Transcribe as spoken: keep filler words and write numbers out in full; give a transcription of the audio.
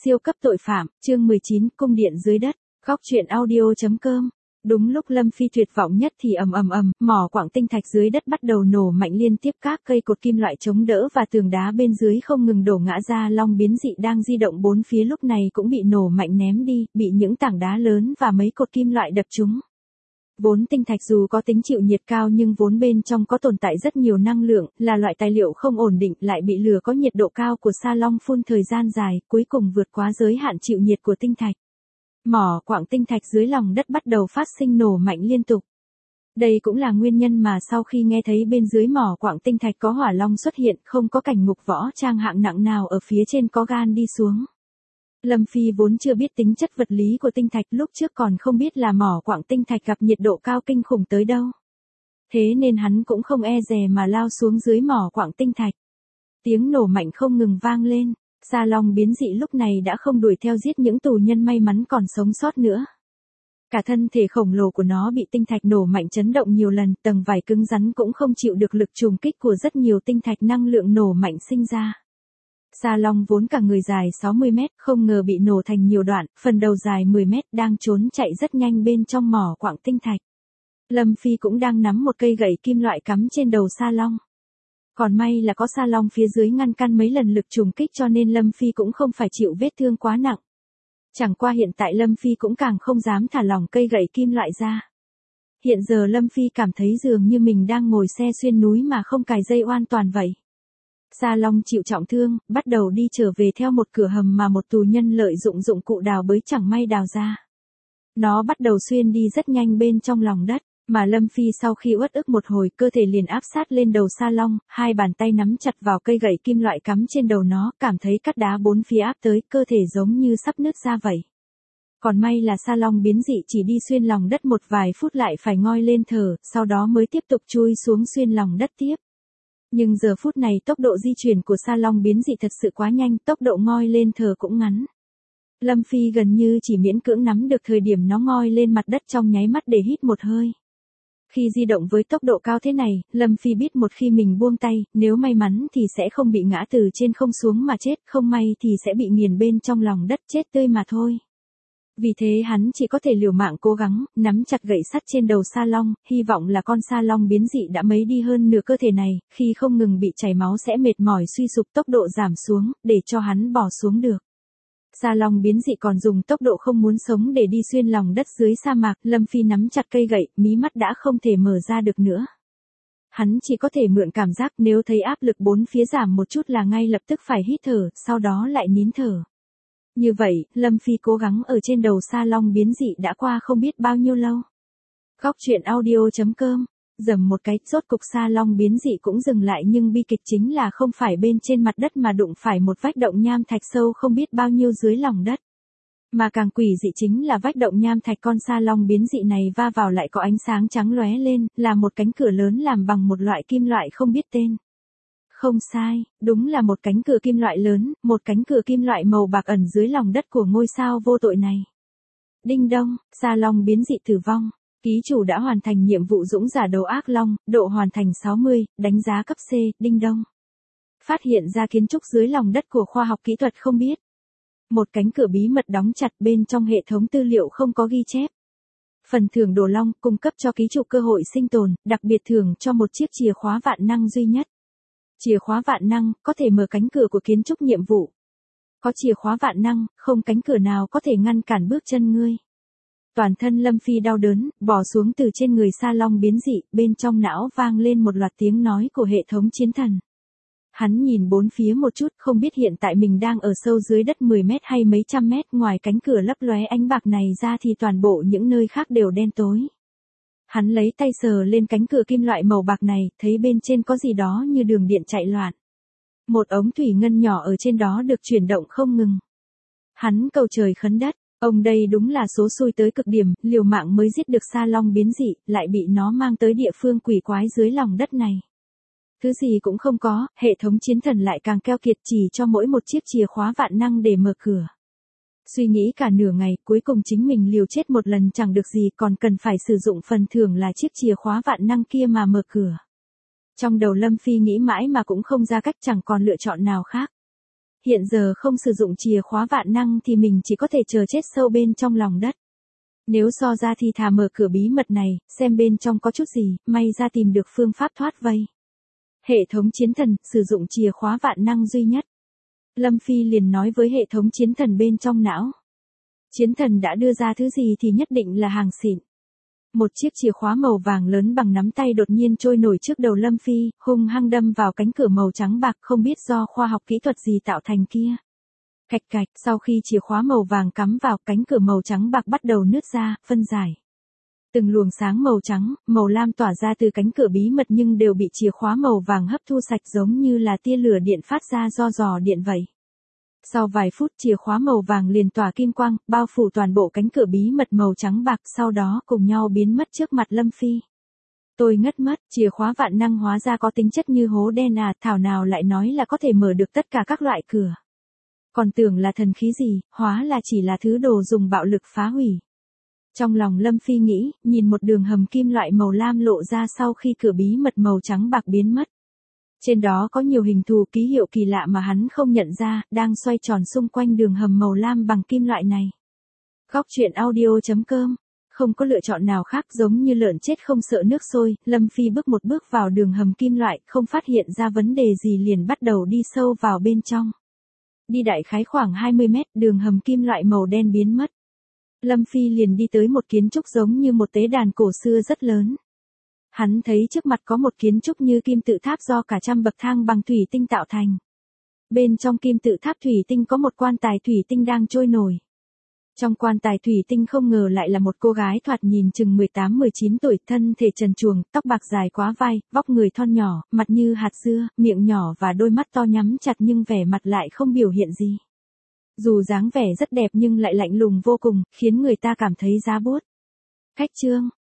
Siêu cấp tội phạm, chương mười chín, cung điện dưới đất, góc truyện audio chấm com. Đúng lúc Lâm Phi tuyệt vọng nhất thì ầm ầm ầm, mỏ quặng tinh thạch dưới đất bắt đầu nổ mạnh liên tiếp, các cây cột kim loại chống đỡ và tường đá bên dưới không ngừng đổ ngã ra. Long biến dị đang di động bốn phía lúc này cũng bị nổ mạnh ném đi, bị những tảng đá lớn và mấy cột kim loại đập trúng. Vốn tinh thạch dù có tính chịu nhiệt cao nhưng vốn bên trong có tồn tại rất nhiều năng lượng, là loại tài liệu không ổn định, lại bị lửa có nhiệt độ cao của Sa Long phun thời gian dài, cuối cùng vượt quá giới hạn chịu nhiệt của tinh thạch. Mỏ quặng tinh thạch dưới lòng đất bắt đầu phát sinh nổ mạnh liên tục. Đây cũng là nguyên nhân mà sau khi nghe thấy bên dưới mỏ quặng tinh thạch có hỏa long xuất hiện, không có cảnh ngục võ trang hạng nặng nào ở phía trên có gan đi xuống. Lâm Phi vốn chưa biết tính chất vật lý của tinh thạch, lúc trước còn không biết là mỏ quặng tinh thạch gặp nhiệt độ cao kinh khủng tới đâu. Thế nên hắn cũng không e dè mà lao xuống dưới mỏ quặng tinh thạch. Tiếng nổ mạnh không ngừng vang lên, Sa Long biến dị lúc này đã không đuổi theo giết những tù nhân may mắn còn sống sót nữa. Cả thân thể khổng lồ của nó bị tinh thạch nổ mạnh chấn động nhiều lần, tầng vải cứng rắn cũng không chịu được lực trùng kích của rất nhiều tinh thạch năng lượng nổ mạnh sinh ra. Sa Long vốn cả người dài sáu mươi mét, không ngờ bị nổ thành nhiều đoạn, phần đầu dài mười mét đang trốn chạy rất nhanh bên trong mỏ quặng tinh thạch. Lâm Phi cũng đang nắm một cây gậy kim loại cắm trên đầu Sa Long. Còn may là có Sa Long phía dưới ngăn căn mấy lần lực trùng kích cho nên Lâm Phi cũng không phải chịu vết thương quá nặng. Chẳng qua hiện tại Lâm Phi cũng càng không dám thả lỏng cây gậy kim loại ra. Hiện giờ Lâm Phi cảm thấy dường như mình đang ngồi xe xuyên núi mà không cài dây an toàn vậy. Sa Long chịu trọng thương, bắt đầu đi trở về theo một cửa hầm mà một tù nhân lợi dụng dụng cụ đào bới chẳng may đào ra. Nó bắt đầu xuyên đi rất nhanh bên trong lòng đất, mà Lâm Phi sau khi uất ức một hồi cơ thể liền áp sát lên đầu Sa Long, hai bàn tay nắm chặt vào cây gậy kim loại cắm trên đầu nó, cảm thấy cát đá bốn phía áp tới, cơ thể giống như sắp nứt ra vậy. Còn may là Sa Long biến dị chỉ đi xuyên lòng đất một vài phút lại phải ngoi lên thở, sau đó mới tiếp tục chui xuống xuyên lòng đất tiếp. Nhưng giờ phút này tốc độ di chuyển của Sa Long biến dị thật sự quá nhanh, tốc độ ngoi lên thở cũng ngắn. Lâm Phi gần như chỉ miễn cưỡng nắm được thời điểm nó ngoi lên mặt đất trong nháy mắt để hít một hơi. Khi di động với tốc độ cao thế này, Lâm Phi biết một khi mình buông tay, nếu may mắn thì sẽ không bị ngã từ trên không xuống mà chết, không may thì sẽ bị nghiền bên trong lòng đất chết tươi mà thôi. Vì thế hắn chỉ có thể liều mạng cố gắng, nắm chặt gậy sắt trên đầu Sa Long, hy vọng là con Sa Long biến dị đã mấy đi hơn nửa cơ thể này, khi không ngừng bị chảy máu sẽ mệt mỏi suy sụp, tốc độ giảm xuống, để cho hắn bỏ xuống được. Sa Long biến dị còn dùng tốc độ không muốn sống để đi xuyên lòng đất dưới sa mạc, Lâm Phi nắm chặt cây gậy, mí mắt đã không thể mở ra được nữa. Hắn chỉ có thể mượn cảm giác, nếu thấy áp lực bốn phía giảm một chút là ngay lập tức phải hít thở, sau đó lại nín thở. Như vậy, Lâm Phi cố gắng ở trên đầu Sa Long biến dị đã qua không biết bao nhiêu lâu. Góc truyện audio chấm com. Dầm một cái, rốt cục Sa Long biến dị cũng dừng lại, nhưng bi kịch chính là không phải bên trên mặt đất mà đụng phải một vách động nham thạch sâu không biết bao nhiêu dưới lòng đất. Mà càng quỷ dị chính là vách động nham thạch con Sa Long biến dị này va vào lại có ánh sáng trắng lóe lên, là một cánh cửa lớn làm bằng một loại kim loại không biết tên. Không sai, đúng là một cánh cửa kim loại lớn, một cánh cửa kim loại màu bạc ẩn dưới lòng đất của ngôi sao vô tội này. Đinh đông, Sa Long biến dị tử vong. Ký chủ đã hoàn thành nhiệm vụ dũng giả đấu ác long, độ hoàn thành sáu mươi, đánh giá cấp C, đinh đông. Phát hiện ra kiến trúc dưới lòng đất của khoa học kỹ thuật không biết. Một cánh cửa bí mật đóng chặt, bên trong hệ thống tư liệu không có ghi chép. Phần thưởng đồ long cung cấp cho ký chủ cơ hội sinh tồn, đặc biệt thưởng cho một chiếc chìa khóa vạn năng duy nhất. Chìa khóa vạn năng có thể mở cánh cửa của kiến trúc nhiệm vụ. Có chìa khóa vạn năng, không cánh cửa nào có thể ngăn cản bước chân ngươi. Toàn thân Lâm Phi đau đớn, bò xuống từ trên người Sa Long biến dị, bên trong não vang lên một loạt tiếng nói của hệ thống chiến thần. Hắn nhìn bốn phía một chút, không biết hiện tại mình đang ở sâu dưới đất mười mét hay mấy trăm mét, ngoài cánh cửa lấp lóe ánh bạc này ra thì toàn bộ những nơi khác đều đen tối. Hắn lấy tay sờ lên cánh cửa kim loại màu bạc này, thấy bên trên có gì đó như đường điện chạy loạn. Một ống thủy ngân nhỏ ở trên đó được chuyển động không ngừng. Hắn cầu trời khấn đất. Ông đây đúng là số xui tới cực điểm, liều mạng mới giết được Sa Long biến dị, lại bị nó mang tới địa phương quỷ quái dưới lòng đất này. Thứ gì cũng không có, hệ thống chiến thần lại càng keo kiệt, chỉ cho mỗi một chiếc chìa khóa vạn năng để mở cửa. Suy nghĩ cả nửa ngày, cuối cùng chính mình liều chết một lần chẳng được gì, còn cần phải sử dụng phần thưởng là chiếc chìa khóa vạn năng kia mà mở cửa. Trong đầu Lâm Phi nghĩ mãi mà cũng không ra cách, chẳng còn lựa chọn nào khác. Hiện giờ không sử dụng chìa khóa vạn năng thì mình chỉ có thể chờ chết sâu bên trong lòng đất. Nếu so ra thì thà mở cửa bí mật này, xem bên trong có chút gì, may ra tìm được phương pháp thoát vây. Hệ thống chiến thần, sử dụng chìa khóa vạn năng duy nhất. Lâm Phi liền nói với hệ thống chiến thần bên trong não. Chiến thần đã đưa ra thứ gì thì nhất định là hàng xịn. Một chiếc chìa khóa màu vàng lớn bằng nắm tay đột nhiên trôi nổi trước đầu Lâm Phi, hung hăng đâm vào cánh cửa màu trắng bạc không biết do khoa học kỹ thuật gì tạo thành kia. Cạch cạch, sau khi chìa khóa màu vàng cắm vào cánh cửa màu trắng bạc bắt đầu nứt ra, phân giải. Từng luồng sáng màu trắng, màu lam tỏa ra từ cánh cửa bí mật nhưng đều bị chìa khóa màu vàng hấp thu sạch giống như là tia lửa điện phát ra do giò điện vậy. Sau vài phút chìa khóa màu vàng liền tỏa kim quang, bao phủ toàn bộ cánh cửa bí mật màu trắng bạc sau đó cùng nhau biến mất trước mặt Lâm Phi. Tôi ngất mất, chìa khóa vạn năng hóa ra có tính chất như hố đen à, thảo nào lại nói là có thể mở được tất cả các loại cửa. Còn tưởng là thần khí gì, hóa là chỉ là thứ đồ dùng bạo lực phá hủy. Trong lòng Lâm Phi nghĩ, nhìn một đường hầm kim loại màu lam lộ ra sau khi cửa bí mật màu trắng bạc biến mất. Trên đó có nhiều hình thù ký hiệu kỳ lạ mà hắn không nhận ra, đang xoay tròn xung quanh đường hầm màu lam bằng kim loại này. Góc truyện audio chấm com. Không có lựa chọn nào khác, giống như lợn chết không sợ nước sôi, Lâm Phi bước một bước vào đường hầm kim loại, không phát hiện ra vấn đề gì liền bắt đầu đi sâu vào bên trong. Đi đại khái khoảng hai mươi mét, đường hầm kim loại màu đen biến mất. Lâm Phi liền đi tới một kiến trúc giống như một tế đàn cổ xưa rất lớn. Hắn thấy trước mặt có một kiến trúc như kim tự tháp do cả trăm bậc thang bằng thủy tinh tạo thành. Bên trong kim tự tháp thủy tinh có một quan tài thủy tinh đang trôi nổi. Trong quan tài thủy tinh không ngờ lại là một cô gái thoạt nhìn chừng mười tám mười chín tuổi, thân thể trần truồng, tóc bạc dài quá vai, vóc người thon nhỏ, mặt như hạt dưa, miệng nhỏ và đôi mắt to nhắm chặt nhưng vẻ mặt lại không biểu hiện gì. Dù dáng vẻ rất đẹp nhưng lại lạnh lùng vô cùng, khiến người ta cảm thấy giá buốt. Cách chương